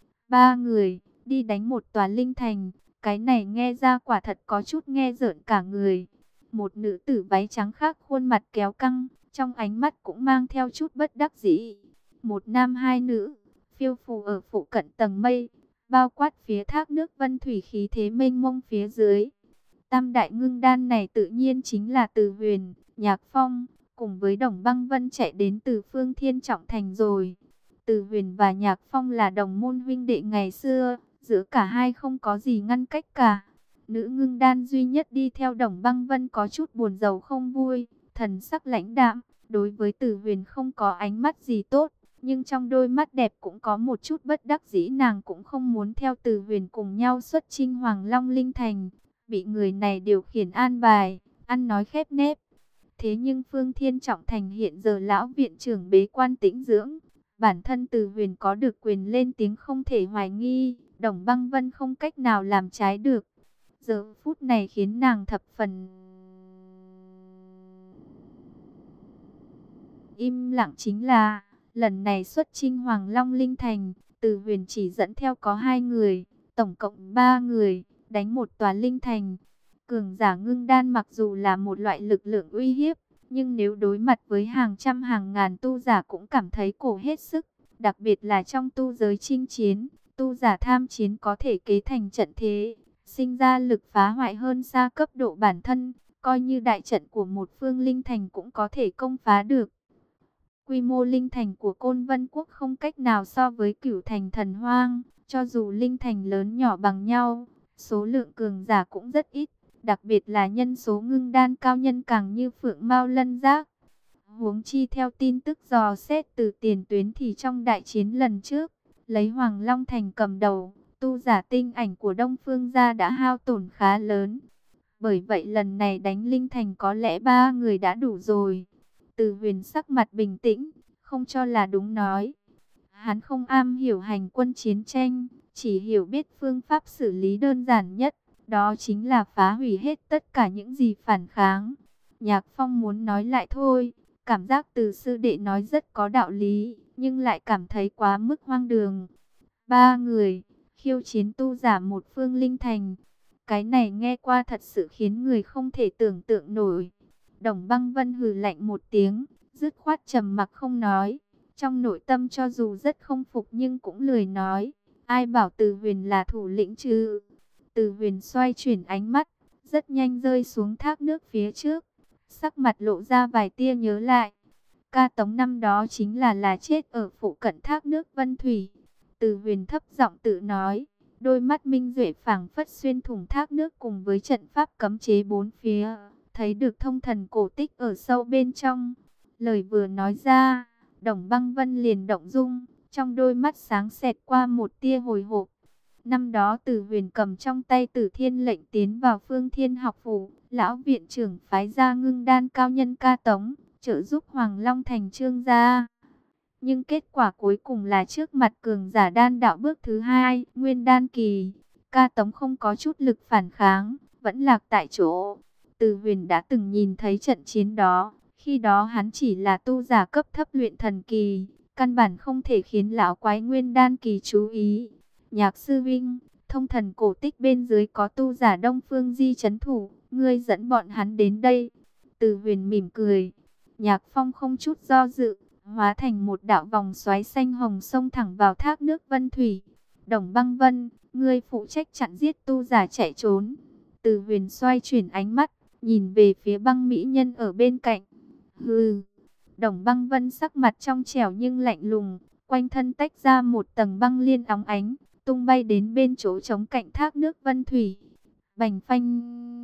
Speaker 1: Ba người, đi đánh một tòa linh thành, cái này nghe ra quả thật có chút nghe rợn cả người. Một nữ tử váy trắng khác khuôn mặt kéo căng, trong ánh mắt cũng mang theo chút bất đắc dĩ. Một nam hai nữ, phiêu phù ở phụ cận tầng mây, bao quát phía thác nước Vân Thủy khí thế mênh mông phía dưới. Tam đại ngưng đan này tự nhiên chính là Từ Huyền, Nhạc Phong, cùng với Đồng Băng Vân chạy đến từ Phương Thiên Trọng Thành rồi. Từ Huyền và Nhạc Phong là đồng môn huynh đệ ngày xưa, giữa cả hai không có gì ngăn cách cả. Nữ ngưng đan duy nhất đi theo Đồng Băng Vân có chút buồn rầu không vui, thần sắc lãnh đạm, đối với Từ Huyền không có ánh mắt gì tốt, nhưng trong đôi mắt đẹp cũng có một chút bất đắc dĩ. Nàng cũng không muốn theo Từ Huyền cùng nhau xuất chinh Hoàng Long Linh Thành, bị người này điều khiển an bài, ăn nói khép nép. Thế nhưng Phương Thiên Trọng Thành hiện giờ lão viện trưởng bế quan tĩnh dưỡng, bản thân Từ Huyền có được quyền lên tiếng không thể hoài nghi, Đồng Băng Vân không cách nào làm trái được. Giờ phút này khiến nàng thập phần im lặng chính là, lần này xuất chinh Hoàng Long Linh Thành, Từ Huyền chỉ dẫn theo có hai người, tổng cộng ba người, đánh một tòa linh thành. Cường giả ngưng đan mặc dù là một loại lực lượng uy hiếp, nhưng nếu đối mặt với hàng trăm hàng ngàn tu giả cũng cảm thấy cổ hết sức. Đặc biệt là trong tu giới chinh chiến, tu giả tham chiến có thể kế thành trận thế, sinh ra lực phá hoại hơn xa cấp độ bản thân, coi như đại trận của một phương linh thành cũng có thể công phá được. Quy mô linh thành của Côn Vân Quốc không cách nào so với Cửu Thành Thần Hoang, cho dù linh thành lớn nhỏ bằng nhau, số lượng cường giả cũng rất ít, đặc biệt là nhân số ngưng đan cao nhân càng như phượng mao lân giác. Huống chi theo tin tức dò xét từ tiền tuyến thì trong đại chiến lần trước, lấy Hoàng Long Thành cầm đầu, tu giả tinh ảnh của Đông Phương gia đã hao tổn khá lớn. Bởi vậy lần này đánh linh thành có lẽ ba người đã đủ rồi. Từ Huyền sắc mặt bình tĩnh, không cho là đúng nói. Hắn không am hiểu hành quân chiến tranh, chỉ hiểu biết phương pháp xử lý đơn giản nhất, đó chính là phá hủy hết tất cả những gì phản kháng. Nhạc Phong muốn nói lại thôi, cảm giác Từ sư đệ nói rất có đạo lý, nhưng lại cảm thấy quá mức hoang đường. Ba người, khiêu chiến tu giả một phương linh thành, cái này nghe qua thật sự khiến người không thể tưởng tượng nổi. Đồng Băng Vân hừ lạnh một tiếng, dứt khoát trầm mặc không nói. Trong nội tâm cho dù rất không phục nhưng cũng lười nói. Ai bảo Từ Huyền là thủ lĩnh chứ? Từ Huyền xoay chuyển ánh mắt, rất nhanh rơi xuống thác nước phía trước. Sắc mặt lộ ra vài tia nhớ lại. Ca Tống năm đó chính là là chết ở phụ cận thác nước Vân Thủy. Từ Huyền thấp giọng tự nói. Đôi mắt minh duệ phảng phất xuyên thủng thác nước cùng với trận pháp cấm chế bốn phía, thấy được thông thần cổ tích ở sâu bên trong. Lời vừa nói ra, Đồng Băng Vân liền động dung, trong đôi mắt sáng xẹt qua một tia hồi hộp. Năm đó Tử Huyền cầm trong tay Tử Thiên lệnh tiến vào Phương Thiên học phủ, lão viện trưởng phái ra Ngưng Đan cao nhân Ca Tống, trợ giúp Hoàng Long thành trương gia. Nhưng kết quả cuối cùng là trước mặt cường giả đan đạo bước thứ hai, Nguyên Đan kỳ, Ca Tống không có chút lực phản kháng, vẫn lạc tại chỗ. Từ Huyền đã từng nhìn thấy trận chiến đó, khi đó hắn chỉ là tu giả cấp thấp luyện thần kỳ, căn bản không thể khiến lão quái Nguyên Đan kỳ chú ý. Nhạc sư vinh, thông thần cổ tích bên dưới có tu giả Đông Phương Di trấn thủ, ngươi dẫn bọn hắn đến đây. Từ Huyền mỉm cười, Nhạc Phong không chút do dự, hóa thành một đạo vòng xoáy xanh hồng xông thẳng vào thác nước Vân Thủy. Đồng Băng Vân, ngươi phụ trách chặn giết tu giả chạy trốn. Từ Huyền xoay chuyển ánh mắt, nhìn về phía Băng mỹ nhân ở bên cạnh. Hừ. Đồng Băng Vân sắc mặt trong trẻo nhưng lạnh lùng, quanh thân tách ra một tầng băng liên óng ánh, tung bay đến bên chỗ trống cạnh thác nước Vân Thủy. Bành phanh.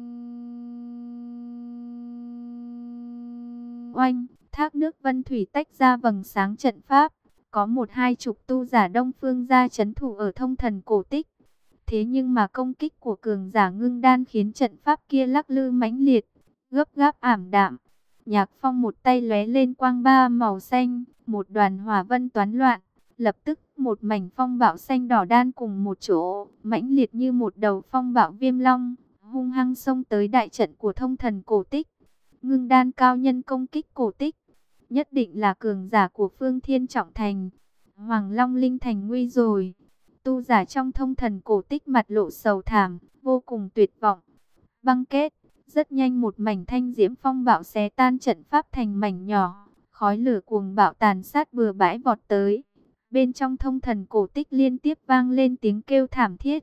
Speaker 1: Oanh, thác nước Vân Thủy tách ra vầng sáng trận pháp, có một hai chục tu giả Đông Phương gia trấn thủ ở thông thần cổ tích. Thế nhưng mà công kích của cường giả Ngưng Đan khiến trận pháp kia lắc lư mãnh liệt, gấp gáp ảm đạm. Nhạc Phong một tay lóe lên quang ba màu xanh, một đoàn hỏa vân toán loạn, lập tức một mảnh phong bạo xanh đỏ đan cùng một chỗ, mãnh liệt như một đầu phong bạo viêm long, hung hăng xông tới đại trận của thông thần cổ tích. Ngưng Đan cao nhân công kích cổ tích, nhất định là cường giả của Phương Thiên trọng thành. Hoàng Long Linh thành nguy rồi. Tu giả trong thông thần cổ tích mặt lộ sầu thảm, vô cùng tuyệt vọng. Băng kết, rất nhanh một mảnh thanh diễm phong bạo xé tan trận pháp thành mảnh nhỏ, khói lửa cuồng bạo tàn sát bừa bãi vọt tới. Bên trong thông thần cổ tích liên tiếp vang lên tiếng kêu thảm thiết.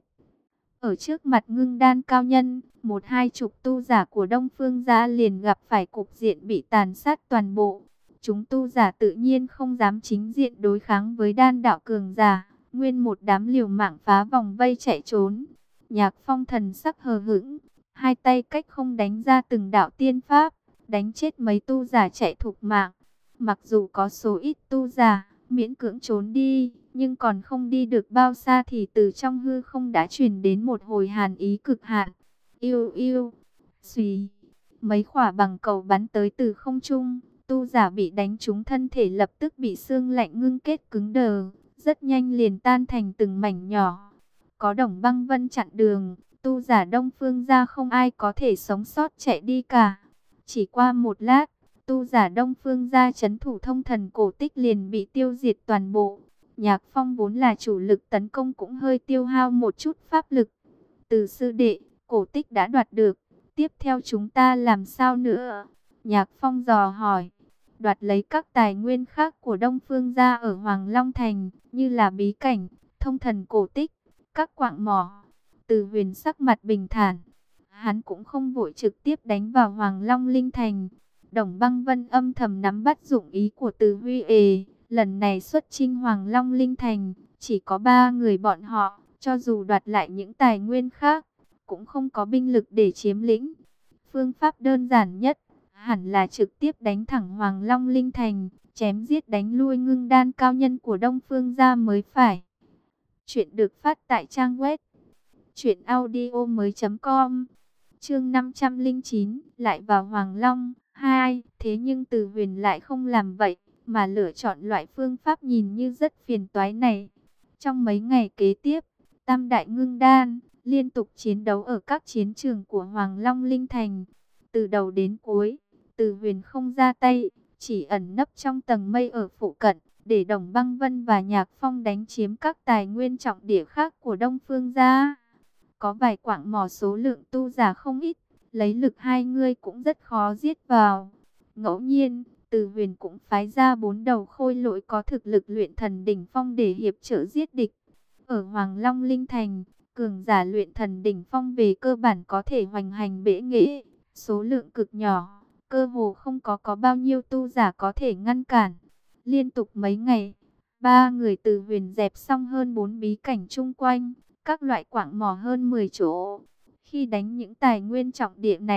Speaker 1: Ở trước mặt Ngưng Đan cao nhân, một hai chục tu giả của Đông Phương gia liền gặp phải cục diện bị tàn sát toàn bộ. Chúng tu giả tự nhiên không dám chính diện đối kháng với đan đạo cường giả, nguyên một đám liều mạng phá vòng vây chạy trốn. Nhạc Phong thần sắc hờ hững, hai tay cách không đánh ra từng đạo tiên pháp, đánh chết mấy tu giả chạy thục mạng. Mặc dù có số ít tu giả miễn cưỡng trốn đi, nhưng còn không đi được bao xa thì từ trong hư không đã truyền đến một hồi hàn ý cực hạn. Yêu yêu, xùy, mấy quả bằng cầu bắn tới từ không trung, tu giả bị đánh trúng thân thể lập tức bị xương lạnh ngưng kết cứng đờ, rất nhanh liền tan thành từng mảnh nhỏ. Có Đồng Băng Vân chặn đường, tu giả Đông Phương gia không ai có thể sống sót chạy đi cả. Chỉ qua một lát, tu giả Đông Phương gia trấn thủ thông thần cổ tích liền bị tiêu diệt toàn bộ. Nhạc Phong vốn là chủ lực tấn công cũng hơi tiêu hao một chút pháp lực. Từ sư đệ, cổ tích đã đoạt được, tiếp theo chúng ta làm sao nữa? Nhạc Phong dò hỏi. Đoạt lấy các tài nguyên khác của Đông Phương gia ở Hoàng Long Thành, như là bí cảnh, thông thần cổ tích, các quạng mỏ. Từ Huyền sắc mặt bình thản, hắn cũng không vội trực tiếp đánh vào Hoàng Long Linh Thành. Đồng Băng Vân âm thầm nắm bắt dụng ý của Từ Huy ề, lần này xuất chinh Hoàng Long Linh Thành, chỉ có ba người bọn họ, cho dù đoạt lại những tài nguyên khác, cũng không có binh lực để chiếm lĩnh. Phương pháp đơn giản nhất, hẳn là trực tiếp đánh thẳng Hoàng Long Linh Thành, chém giết đánh lui Ngưng Đan cao nhân của Đông Phương gia mới phải. Chuyện được phát tại trang web truyện audio mới chấm com. Chương năm trăm lẻ chín, lại vào Hoàng Long hai, thế nhưng Từ Huyền lại không làm vậy, mà lựa chọn loại phương pháp nhìn như rất phiền toái này. Trong mấy ngày kế tiếp, Tam đại Ngưng Đan liên tục chiến đấu ở các chiến trường của Hoàng Long Linh Thành. Từ đầu đến cuối, Từ Huyền không ra tay, chỉ ẩn nấp trong tầng mây ở phụ cận, để Đồng Băng Vân và Nhạc Phong đánh chiếm các tài nguyên trọng địa khác của Đông Phương gia. Có vài quạng mỏ số lượng tu giả không ít, lấy lực hai người cũng rất khó giết vào. Ngẫu nhiên, Từ Huyền cũng phái ra bốn đầu khôi lỗi có thực lực luyện thần đỉnh phong để hiệp trợ giết địch. Ở Hoàng Long Linh Thành, cường giả luyện thần đỉnh phong về cơ bản có thể hoành hành bệ nghệ, số lượng cực nhỏ, cơ hồ không có có bao nhiêu tu giả có thể ngăn cản. Liên tục mấy ngày, ba người Từ Huyền dẹp xong hơn bốn bí cảnh chung quanh, các loại quạng mỏ hơn mười chỗ. Khi đánh những tài nguyên trọng địa này,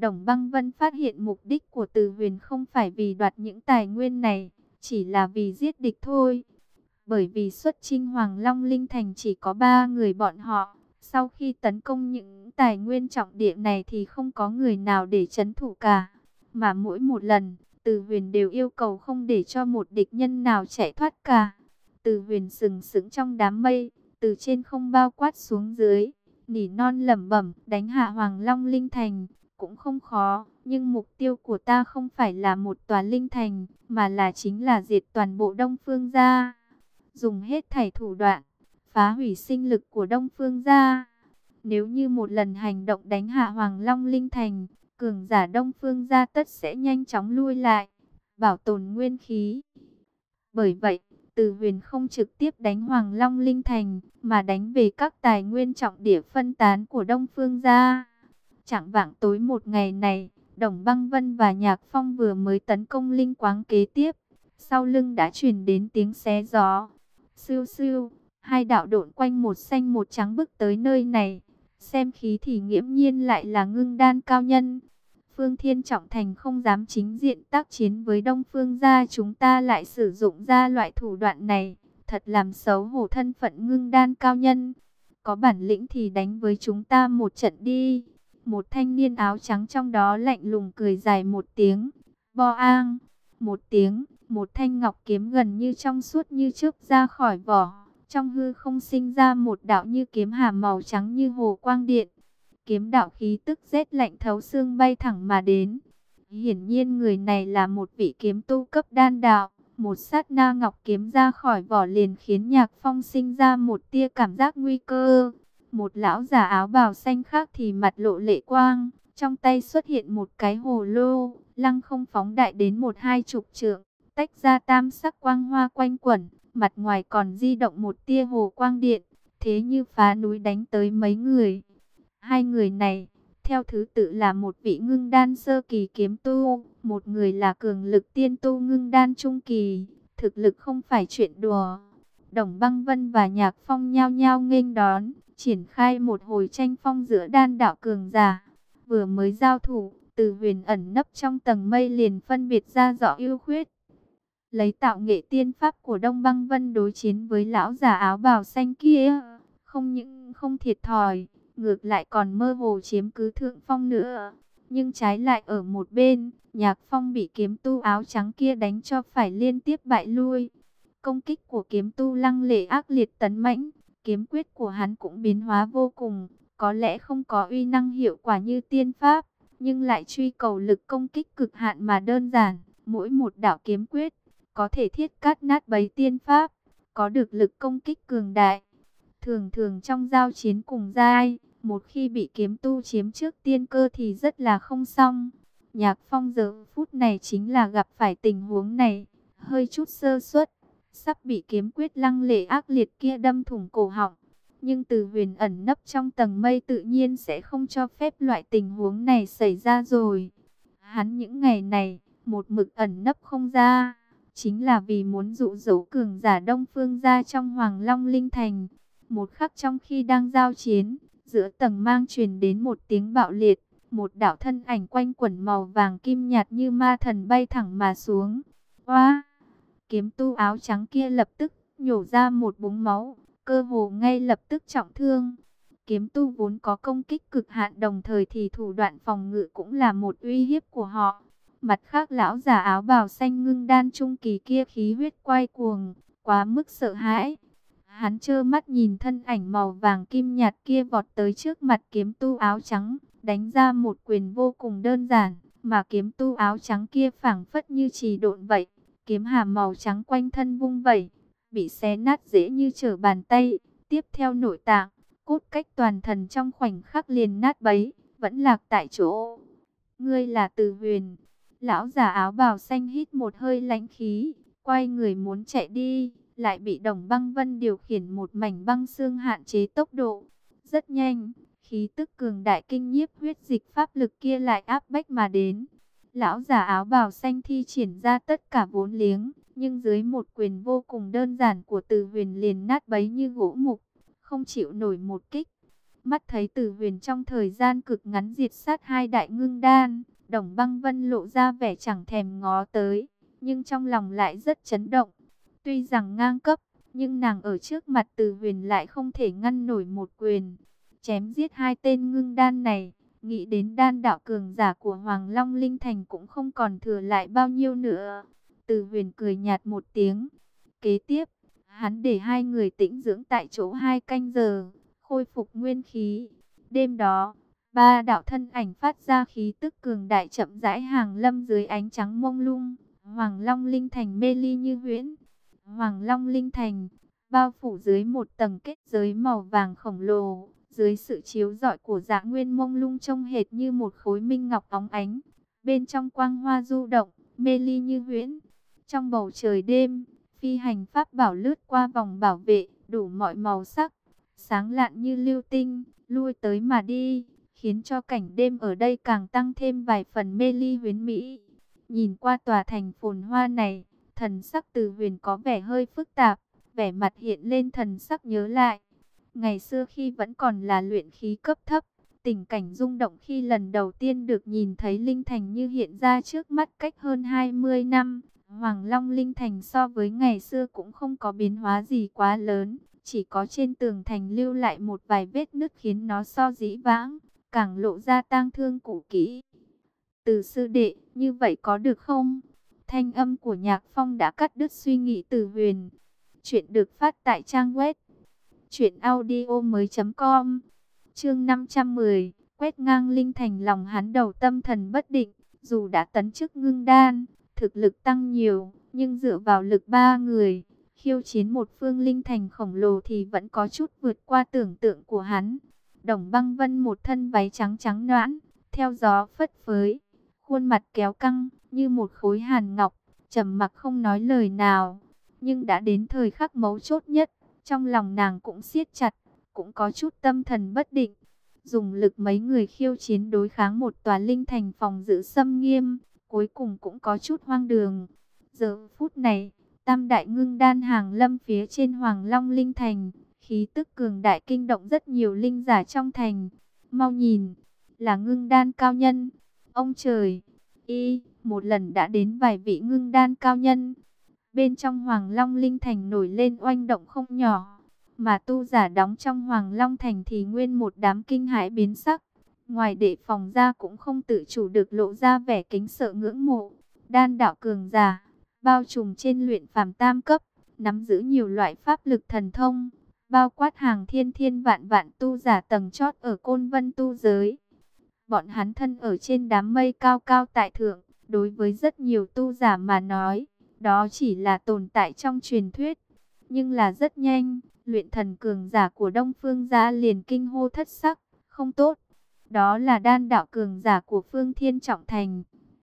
Speaker 1: Đồng Băng Vân phát hiện mục đích của Từ Huyền không phải vì đoạt những tài nguyên này, chỉ là vì giết địch thôi. Bởi vì xuất chinh Hoàng Long Linh Thành chỉ có ba người bọn họ, sau khi tấn công những tài nguyên trọng địa này thì không có người nào để trấn thủ cả. Mà mỗi một lần, Từ Huyền đều yêu cầu không để cho một địch nhân nào chạy thoát cả. Từ Huyền sừng sững trong đám mây, từ trên không bao quát xuống dưới, nỉ non lẩm bẩm, đánh hạ Hoàng Long Linh Thành cũng không khó, nhưng mục tiêu của ta không phải là một tòa linh thành, mà là chính là diệt toàn bộ Đông Phương gia, dùng hết thảy thủ đoạn, phá hủy sinh lực của Đông Phương gia. Nếu như một lần hành động đánh hạ Hoàng Long Linh Thành, cường giả Đông Phương gia tất sẽ nhanh chóng lui lại, bảo tồn nguyên khí. Bởi vậy, Từ Huyền không trực tiếp đánh Hoàng Long Linh Thành, mà đánh về các tài nguyên trọng địa phân tán của Đông Phương gia. Chạng vạng tối một ngày này, Đồng Băng Vân và Nhạc Phong vừa mới tấn công linh quáng kế tiếp, sau lưng đã truyền đến tiếng xé gió. Siêu siêu, hai đạo độn quanh một xanh một trắng bước tới nơi này, xem khí thì nghiễm nhiên lại là ngưng đan cao nhân. Phương Thiên Trọng Thành không dám chính diện tác chiến với Đông Phương gia, chúng ta lại sử dụng ra loại thủ đoạn này, thật làm xấu hổ thân phận ngưng đan cao nhân. Có bản lĩnh thì đánh với chúng ta một trận đi. Một thanh niên áo trắng trong đó lạnh lùng cười dài một tiếng. Bo ang, một tiếng, một thanh ngọc kiếm gần như trong suốt như chớp ra khỏi vỏ. Trong hư không sinh ra một đạo như kiếm hàm màu trắng như hồ quang điện. Kiếm đạo khí tức rét lạnh thấu xương bay thẳng mà đến. Hiển nhiên người này là một vị kiếm tu cấp đan đạo. Một sát na ngọc kiếm ra khỏi vỏ liền khiến Nhạc Phong sinh ra một tia cảm giác nguy cơ. Một lão già áo bào xanh khác thì mặt lộ lệ quang, trong tay xuất hiện một cái hồ lô, lăng không phóng đại đến một hai chục trượng, tách ra tam sắc quang hoa quanh quẩn, mặt ngoài còn di động một tia hồ quang điện, thế như phá núi đánh tới mấy người. Hai người này, theo thứ tự là một vị ngưng đan sơ kỳ kiếm tu, một người là cường lực tiên tu ngưng đan trung kỳ, thực lực không phải chuyện đùa. Đồng Băng Vân và Nhạc Phong nhao nhao nghênh đón, triển khai một hồi tranh phong giữa đan đạo cường giả. Vừa mới giao thủ, Từ Huyền ẩn nấp trong tầng mây liền phân biệt ra rõ ưu khuyết. Lấy tạo nghệ tiên pháp của Đông Băng Vân đối chiến với lão già áo bào xanh kia, không những không thiệt thòi, ngược lại còn mơ hồ chiếm cứ thượng phong nữa. Nhưng trái lại ở một bên, Nhạc Phong bị kiếm tu áo trắng kia đánh cho phải liên tiếp bại lui. Công kích của kiếm tu lăng lệ ác liệt tấn mãnh, kiếm quyết của hắn cũng biến hóa vô cùng, có lẽ không có uy năng hiệu quả như tiên pháp, nhưng lại truy cầu lực công kích cực hạn mà đơn giản. Mỗi một đạo kiếm quyết có thể thiết cắt nát bấy tiên pháp, có được lực công kích cường đại. Thường thường trong giao chiến cùng giai, một khi bị kiếm tu chiếm trước tiên cơ thì rất là không xong. Nhạc Phong giờ phút này chính là gặp phải tình huống này, hơi chút sơ suất, sắp bị kiếm quyết lăng lệ ác liệt kia đâm thủng cổ họng. Nhưng Từ Huyền ẩn nấp trong tầng mây tự nhiên sẽ không cho phép loại tình huống này xảy ra rồi. Hắn những ngày này, một mực ẩn nấp không ra, chính là vì muốn dụ dỗ cường giả Đông Phương gia trong Hoàng Long Linh Thành. Một khắc trong khi đang giao chiến, giữa tầng mang truyền đến một tiếng bạo liệt, một đạo thân ảnh quanh quẩn màu vàng kim nhạt như ma thần bay thẳng mà xuống. Oa! Kiếm tu áo trắng kia lập tức nhổ ra một búng máu, cơ hồ ngay lập tức trọng thương. Kiếm tu vốn có công kích cực hạn, đồng thời thì thủ đoạn phòng ngự cũng là một uy hiếp của họ. Mặt khác lão già áo bào xanh ngưng đan trung kỳ kia khí huyết quay cuồng, quá mức sợ hãi. Hắn trơ mắt nhìn thân ảnh màu vàng kim nhạt kia vọt tới trước mặt kiếm tu áo trắng, đánh ra một quyền vô cùng đơn giản, mà kiếm tu áo trắng kia phảng phất như trì độn vậy, kiếm hàm màu trắng quanh thân vung vẩy, bị xé nát dễ như trở bàn tay. Tiếp theo nội tạng, cốt cách toàn thần trong khoảnh khắc liền nát bấy, vẫn lạc tại chỗ. Ngươi là Từ Huyền? Lão già áo bào xanh hít một hơi lãnh khí, quay người muốn chạy đi, lại bị Đồng Băng Vân điều khiển một mảnh băng xương hạn chế tốc độ. Rất nhanh, khí tức cường đại kinh nhiếp huyết dịch pháp lực kia lại áp bách mà đến. Lão già áo bào xanh thi triển ra tất cả vốn liếng, nhưng dưới một quyền vô cùng đơn giản của Từ Huyền liền nát bấy như gỗ mục, không chịu nổi một kích. Mắt thấy Tử Huyền trong thời gian cực ngắn diệt sát hai đại ngưng đan, Đồng Băng Vân lộ ra vẻ chẳng thèm ngó tới, nhưng trong lòng lại rất chấn động. Tuy rằng ngang cấp, nhưng nàng ở trước mặt Tử Huyền lại không thể ngăn nổi một quyền. Chém giết hai tên ngưng đan này, nghĩ đến đan đạo cường giả của Hoàng Long Linh Thành cũng không còn thừa lại bao nhiêu nữa. Tử Huyền cười nhạt một tiếng. Kế tiếp, hắn để hai người tĩnh dưỡng tại chỗ hai canh giờ, khôi phục nguyên khí. Đêm đó, ba đạo thân ảnh phát ra khí tức cường đại chậm rãi hàng lâm dưới ánh trắng mông lung. Hoàng Long Linh Thành mê ly như huyễn. Hoàng Long Linh Thành bao phủ dưới một tầng kết giới màu vàng khổng lồ, dưới sự chiếu rọi của Dạ Nguyên mông lung trông hệt như một khối minh ngọc óng ánh. Bên trong quang hoa du động, mê ly như huyễn. Trong bầu trời đêm, phi hành pháp bảo lướt qua vòng bảo vệ, đủ mọi màu sắc, sáng lạn như lưu tinh, lui tới mà đi, khiến cho cảnh đêm ở đây càng tăng thêm vài phần mê ly huyễn mỹ. Nhìn qua tòa thành phồn hoa này, thần sắc Từ Huyền có vẻ hơi phức tạp, vẻ mặt hiện lên thần sắc nhớ lại. Ngày xưa khi vẫn còn là luyện khí cấp thấp, tình cảnh rung động khi lần đầu tiên được nhìn thấy Linh Thành như hiện ra trước mắt cách hơn hai mươi năm. Hoàng Long Linh Thành so với ngày xưa cũng không có biến hóa gì quá lớn, chỉ có trên tường thành lưu lại một vài vết nứt khiến nó so dĩ vãng, càng lộ ra tang thương cũ kỹ. Từ sư đệ, như vậy có được không? Thanh âm của Nhạc Phong đã cắt đứt suy nghĩ Từ Huyền. Chuyện được phát tại trang web truyện audio mới chấm com. Chương năm trăm mười, quét ngang Linh Thành. Lòng hắn đầu tâm thần bất định, dù đã tấn chức ngưng đan, thực lực tăng nhiều, nhưng dựa vào lực ba người, khiêu chiến một phương Linh Thành khổng lồ thì vẫn có chút vượt qua tưởng tượng của hắn. Đồng Băng Vân một thân váy trắng trắng nõn, theo gió phất phới, khuôn mặt kéo căng như một khối hàn ngọc, trầm mặc không nói lời nào. Nhưng đã đến thời khắc mấu chốt nhất, trong lòng nàng cũng siết chặt, cũng có chút tâm thần bất định. Dùng lực mấy người khiêu chiến đối kháng một tòa Linh Thành phòng giữ xâm nghiêm, cuối cùng cũng có chút hoang đường. Giờ phút này, tam đại ngưng đan hàng lâm phía trên Hoàng Long Linh Thành, khí tức cường đại kinh động rất nhiều linh giả trong thành. Mau nhìn, là ngưng đan cao nhân. Ông trời, y, một lần đã đến vài vị ngưng đan cao nhân. Bên trong Hoàng Long Linh Thành nổi lên oanh động không nhỏ, mà tu giả đóng trong Hoàng Long Thành thì nguyên một đám kinh hãi biến sắc. Ngoài đệ phòng ra cũng không tự chủ được lộ ra vẻ kính sợ ngưỡng mộ. Đan đạo cường giả, bao trùm trên luyện phàm tam cấp, nắm giữ nhiều loại pháp lực thần thông, bao quát hàng thiên thiên vạn vạn tu giả tầng chót ở Côn Vân tu giới. Bọn hắn thân ở trên đám mây cao cao tại thượng, đối với rất nhiều tu giả mà nói, đó chỉ là tồn tại trong truyền thuyết. Nhưng là rất nhanh, luyện thần cường giả của Đông Phương gia liền kinh hô thất sắc, không tốt. Đó là đan đạo cường giả của Phương Thiên Trọng Thành.